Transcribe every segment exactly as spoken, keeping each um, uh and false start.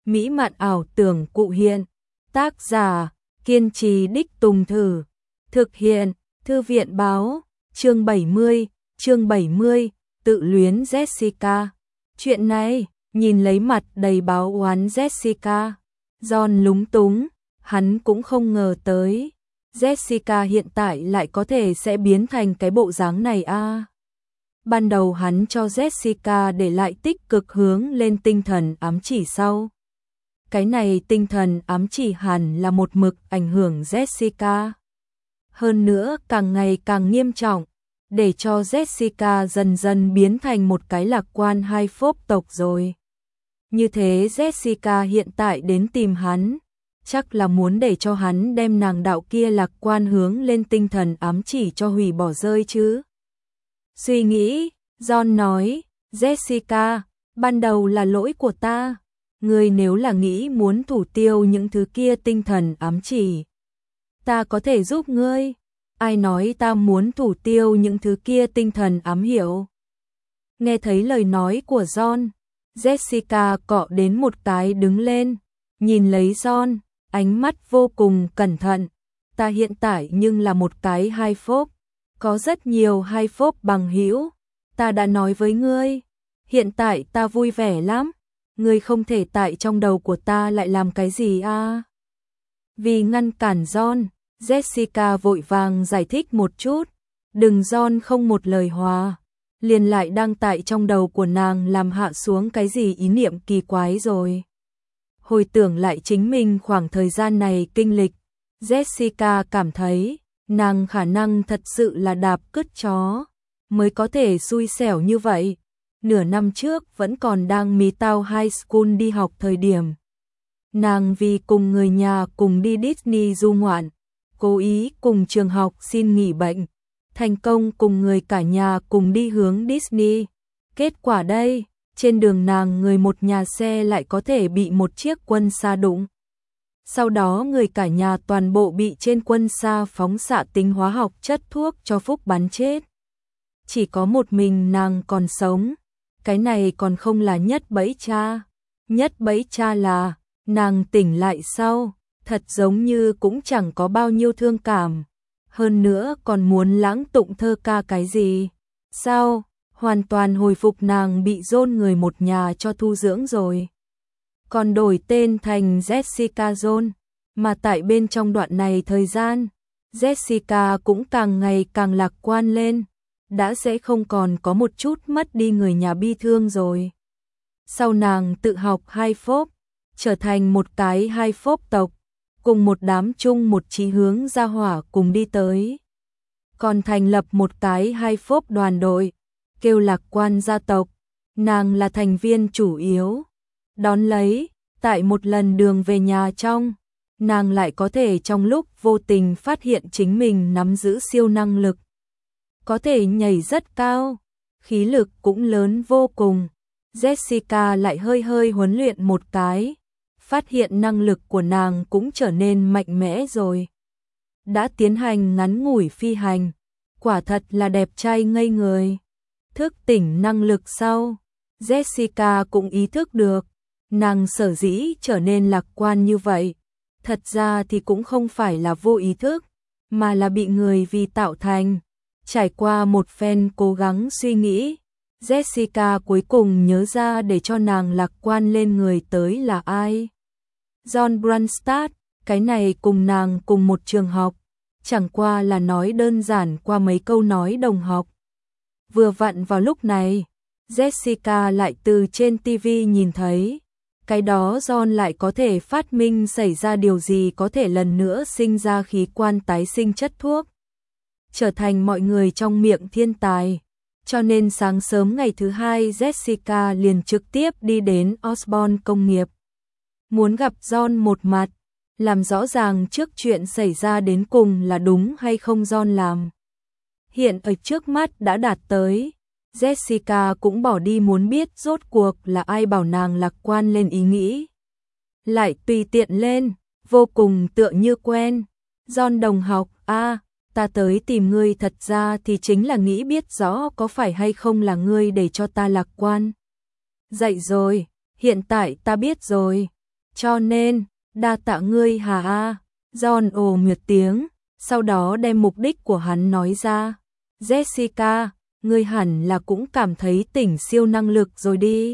mỹ mạn ảo tưởng cụ hiện. Tác giả, kiên trì đích tùng thử. Thực hiện, Thư viện báo, chương bảy mươi, chương bảy mươi, tự luyến Jessica. Chuyện này, nhìn lấy mặt đầy báo oán Jessica. John lúng túng, hắn cũng không ngờ tới. Jessica hiện tại lại có thể sẽ biến thành cái bộ dáng này a. À. Ban đầu hắn cho Jessica để lại tích cực hướng lên tinh thần ám chỉ sau. Cái này tinh thần ám chỉ hẳn là một mực ảnh hưởng Jessica. Hơn nữa càng ngày càng nghiêm trọng, để cho Jessica dần dần biến thành một cái lạc quan hai phốp tộc rồi. Như thế Jessica hiện tại đến tìm hắn, chắc là muốn để cho hắn đem nàng đạo kia lạc quan hướng lên tinh thần ám chỉ cho hủy bỏ rơi chứ. Suy nghĩ, John nói, Jessica, ban đầu là lỗi của ta. Ngươi nếu là nghĩ muốn thủ tiêu những thứ kia tinh thần ám chỉ, ta có thể giúp ngươi. Ai nói ta muốn thủ tiêu những thứ kia tinh thần ám hiệu? Nghe thấy lời nói của John, Jessica cọ đến một cái đứng lên, nhìn lấy John, ánh mắt vô cùng cẩn thận. Ta hiện tại nhưng là một cái hai phốp, có rất nhiều hai phốp bằng hữu. Ta đã nói với ngươi, hiện tại ta vui vẻ lắm. Ngươi không thể tại trong đầu của ta lại làm cái gì à? Vì ngăn cản John, Jessica vội vàng giải thích một chút. Đừng John không một lời hòa, liền lại đang tại trong đầu của nàng làm hạ xuống cái gì ý niệm kỳ quái rồi. Hồi tưởng lại chính mình khoảng thời gian này kinh lịch, Jessica cảm thấy nàng khả năng thật sự là đạp cứt chó, mới có thể xui xẻo như vậy. Nửa năm trước vẫn còn đang Midtown High School đi học thời điểm. Nàng vì cùng người nhà cùng đi Disney du ngoạn, cố ý cùng trường học xin nghỉ bệnh, thành công cùng người cả nhà cùng đi hướng Disney. Kết quả đây, trên đường nàng người một nhà xe lại có thể bị một chiếc quân xa đụng. Sau đó người cả nhà toàn bộ bị trên quân xa phóng xạ tính hóa học chất thuốc cho phúc bắn chết. Chỉ có một mình nàng còn sống. Cái này còn không là nhất bẫy cha. Nhất bẫy cha là, nàng tỉnh lại sau, thật giống như cũng chẳng có bao nhiêu thương cảm. Hơn nữa còn muốn lãng tụng thơ ca cái gì. Sao, hoàn toàn hồi phục nàng bị dôn người một nhà cho thu dưỡng rồi. Còn đổi tên thành Jessica Jones. Mà tại bên trong đoạn này thời gian, Jessica cũng càng ngày càng lạc quan lên. Đã sẽ không còn có một chút mất đi người nhà bi thương rồi. Sau nàng tự học hai phốp, trở thành một cái hai phốp tộc, cùng một đám chung một chí hướng ra hỏa cùng đi tới. Còn thành lập một cái hai phốp đoàn đội, kêu lạc quan gia tộc, nàng là thành viên chủ yếu. Đón lấy, tại một lần đường về nhà trong, nàng lại có thể trong lúc vô tình phát hiện chính mình nắm giữ siêu năng lực. Có thể nhảy rất cao, khí lực cũng lớn vô cùng. Jessica lại hơi hơi huấn luyện một cái, phát hiện năng lực của nàng cũng trở nên mạnh mẽ rồi. Đã tiến hành ngắn ngủi phi hành, quả thật là đẹp trai ngây người. Thức tỉnh năng lực sau, Jessica cũng ý thức được, nàng sở dĩ trở nên lạc quan như vậy. Thật ra thì cũng không phải là vô ý thức, mà là bị người vì tạo thành. Trải qua một phen cố gắng suy nghĩ, Jessica cuối cùng nhớ ra để cho nàng lạc quan lên người tới là ai. John Brunstad, cái này cùng nàng cùng một trường học, chẳng qua là nói đơn giản qua mấy câu nói đồng học. Vừa vặn vào lúc này, Jessica lại từ trên ti vi nhìn thấy, cái đó John lại có thể phát minh xảy ra điều gì có thể lần nữa sinh ra khí quan tái sinh chất thuốc. Trở thành mọi người trong miệng thiên tài. Cho nên sáng sớm ngày thứ hai Jessica liền trực tiếp đi đến Osborne công nghiệp. Muốn gặp John một mặt, làm rõ ràng trước chuyện xảy ra đến cùng là đúng hay không John làm. Hiện ở trước mắt đã đạt tới, Jessica cũng bỏ đi muốn biết rốt cuộc là ai bảo nàng lạc quan lên ý nghĩ. Lại tùy tiện lên, vô cùng tựa như quen. John đồng học, a à, ta tới tìm ngươi thật ra thì chính là nghĩ biết rõ có phải hay không là ngươi để cho ta lạc quan. Dậy rồi, hiện tại ta biết rồi. Cho nên, đa tạ ngươi hà a. John ồ một tiếng, sau đó đem mục đích của hắn nói ra. Jessica, ngươi hẳn là cũng cảm thấy tỉnh siêu năng lực rồi đi.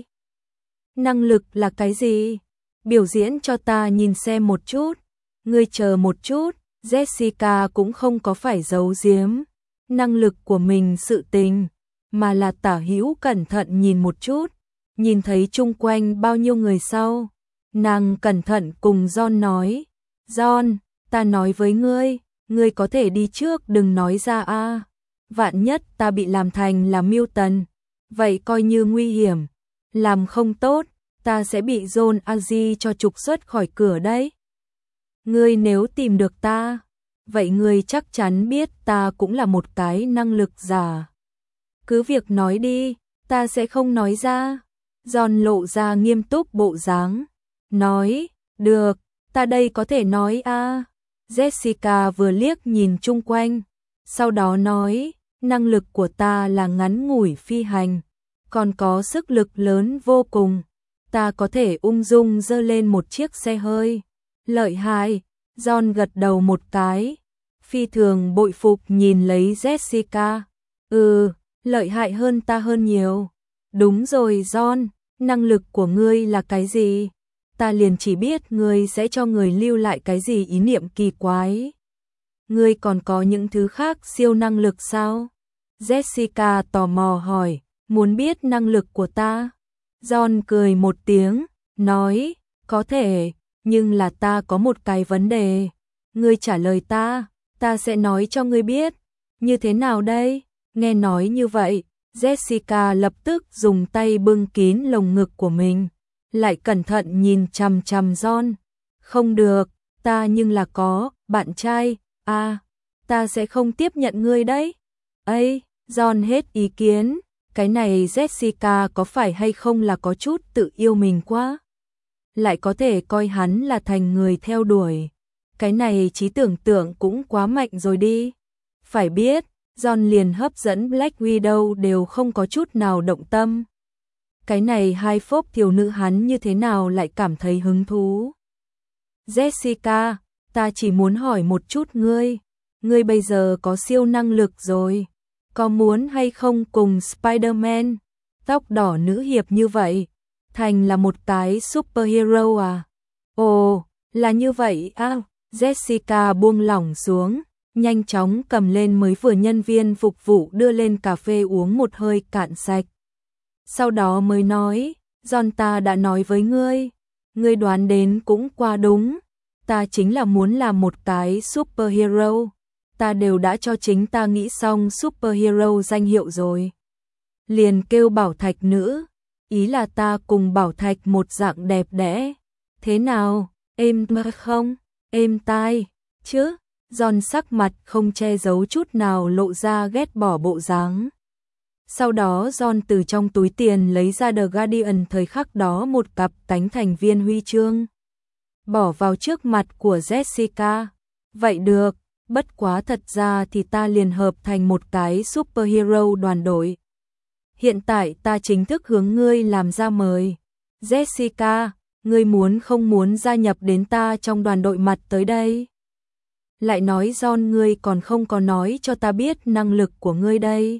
Năng lực là cái gì? Biểu diễn cho ta nhìn xem một chút. Ngươi chờ một chút, Jessica cũng không có phải giấu giếm năng lực của mình sự tình, mà là tả hữu cẩn thận nhìn một chút, nhìn thấy chung quanh bao nhiêu người sau. Nàng cẩn thận cùng John nói, John, ta nói với ngươi, ngươi có thể đi trước đừng nói ra a. Vạn nhất ta bị làm thành là Milton, vậy coi như nguy hiểm, làm không tốt, ta sẽ bị John Aji cho trục xuất khỏi cửa đấy. Ngươi nếu tìm được ta, vậy ngươi chắc chắn biết ta cũng là một cái năng lực giả. Cứ việc nói đi, ta sẽ không nói ra. John lộ ra nghiêm túc bộ dáng, nói, được, ta đây có thể nói a. À. Jessica vừa liếc nhìn chung quanh, sau đó nói, năng lực của ta là ngắn ngủi phi hành, còn có sức lực lớn vô cùng. Ta có thể ung dung dơ lên một chiếc xe hơi. Lợi hại. John gật đầu một cái, phi thường bội phục nhìn lấy Jessica. Ừ, lợi hại hơn ta hơn nhiều. Đúng rồi John, năng lực của ngươi là cái gì? Ta liền chỉ biết ngươi sẽ cho người lưu lại cái gì ý niệm kỳ quái. Ngươi còn có những thứ khác siêu năng lực sao? Jessica tò mò hỏi, muốn biết năng lực của ta? John cười một tiếng, nói, có thể, nhưng là ta có một cái vấn đề. Ngươi trả lời ta, ta sẽ nói cho ngươi biết. Như thế nào đây? Nghe nói như vậy, Jessica lập tức dùng tay bưng kín lồng ngực của mình, lại cẩn thận nhìn chằm chằm John. Không được, ta nhưng là có, bạn trai, à, ta sẽ không tiếp nhận ngươi đấy. Ây, John hết ý kiến, cái này Jessica có phải hay không là có chút tự yêu mình quá? Lại có thể coi hắn là thành người theo đuổi. Cái này trí tưởng tượng cũng quá mạnh rồi đi. Phải biết, John liền hấp dẫn Black Widow đều không có chút nào động tâm. Cái này hai phốp thiếu nữ hắn như thế nào lại cảm thấy hứng thú. Jessica, ta chỉ muốn hỏi một chút ngươi. Ngươi bây giờ có siêu năng lực rồi. Có muốn hay không cùng Spider-Man, tóc đỏ nữ hiệp như vậy, thành là một cái superhero à? Ồ, là như vậy à? Jessica buông lỏng xuống, nhanh chóng cầm lên mới vừa nhân viên phục vụ đưa lên cà phê uống một hơi cạn sạch. Sau đó mới nói, John ta đã nói với ngươi, ngươi đoán đến cũng qua đúng, ta chính là muốn làm một cái superhero, ta đều đã cho chính ta nghĩ xong superhero danh hiệu rồi. Liền kêu Bảo Thạch nữ, ý là ta cùng Bảo Thạch một dạng đẹp đẽ. Thế nào, êm mà không, êm tai, chứ? John sắc mặt không che giấu chút nào lộ ra ghét bỏ bộ dáng. Sau đó John từ trong túi tiền lấy ra The Guardian thời khắc đó một cặp cánh thành viên huy chương, bỏ vào trước mặt của Jessica. Vậy được, bất quá thật ra thì ta liền hợp thành một cái superhero đoàn đội. Hiện tại ta chính thức hướng ngươi làm ra mời. Jessica, ngươi muốn không muốn gia nhập đến ta trong đoàn đội mặt tới đây? Lại nói John ngươi còn không có nói cho ta biết năng lực của ngươi đây.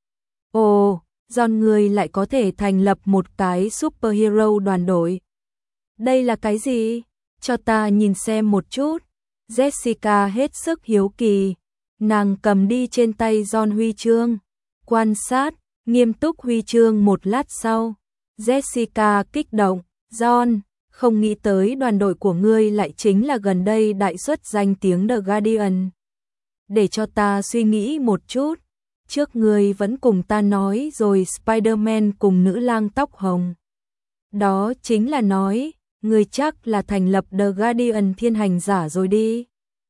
Ồ, John ngươi lại có thể thành lập một cái superhero đoàn đội. Đây là cái gì? Cho ta nhìn xem một chút. Jessica hết sức hiếu kỳ. Nàng cầm đi trên tay John huy chương, quan sát, nghiêm túc huy chương một lát sau. Jessica kích động, John, không nghĩ tới đoàn đội của ngươi lại chính là gần đây đại xuất danh tiếng The Guardian. Để cho ta suy nghĩ một chút, trước ngươi vẫn cùng ta nói rồi Spider-Man cùng nữ lang tóc hồng. Đó chính là nói, ngươi chắc là thành lập The Guardian thiên hành giả rồi đi.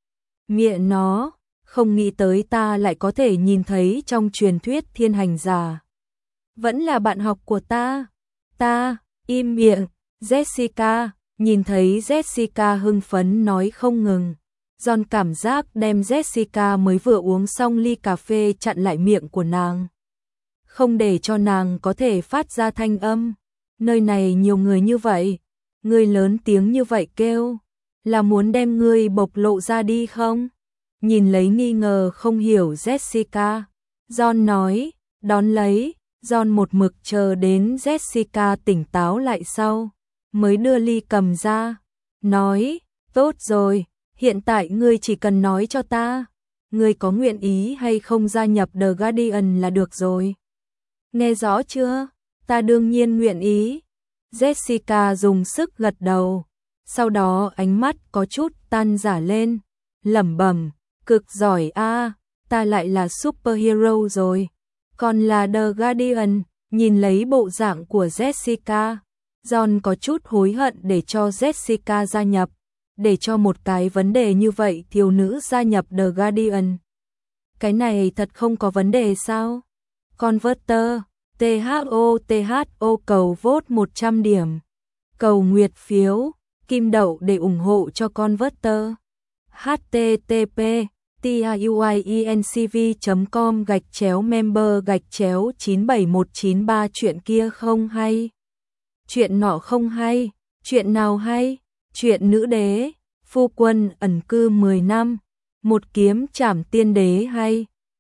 Mẹ nó, không nghĩ tới ta lại có thể nhìn thấy trong truyền thuyết thiên hành giả. Vẫn là bạn học của ta. Ta, im miệng, Jessica, nhìn thấy Jessica hưng phấn nói không ngừng. John cảm giác đem Jessica mới vừa uống xong ly cà phê chặn lại miệng của nàng, không để cho nàng có thể phát ra thanh âm. Nơi này nhiều người như vậy, Ngươi lớn tiếng như vậy kêu, là muốn đem ngươi bộc lộ ra đi không? Nhìn lấy nghi ngờ không hiểu Jessica, John nói, đón lấy, John một mực chờ đến Jessica tỉnh táo lại sau, mới đưa ly cầm ra, nói, tốt rồi, hiện tại ngươi chỉ cần nói cho ta, ngươi có nguyện ý hay không gia nhập The Guardian là được rồi. Nghe rõ chưa? Ta đương nhiên nguyện ý. Jessica dùng sức gật đầu, sau đó ánh mắt có chút tan rã lên, lẩm bẩm, cực giỏi a, ta lại là superhero rồi, còn là The Guardian. Nhìn lấy bộ dạng của Jessica, John có chút hối hận để cho Jessica gia nhập, để cho một cái vấn đề như vậy thiếu nữ gia nhập The Guardian. Cái này thật không có vấn đề sao? Converter, tê hát o tê hát o cầu vote một trăm điểm. Cầu nguyệt phiếu, kim đậu để ủng hộ cho Converter. http tiuincv chấm com gạch chéo member gạch chéo chín bảy một chín ba. Chuyện kia không hay. Chuyện nọ không hay. Chuyện nào hay? Chuyện nữ đế, phu quân ẩn cư mười năm, một kiếm trảm tiên đế hay.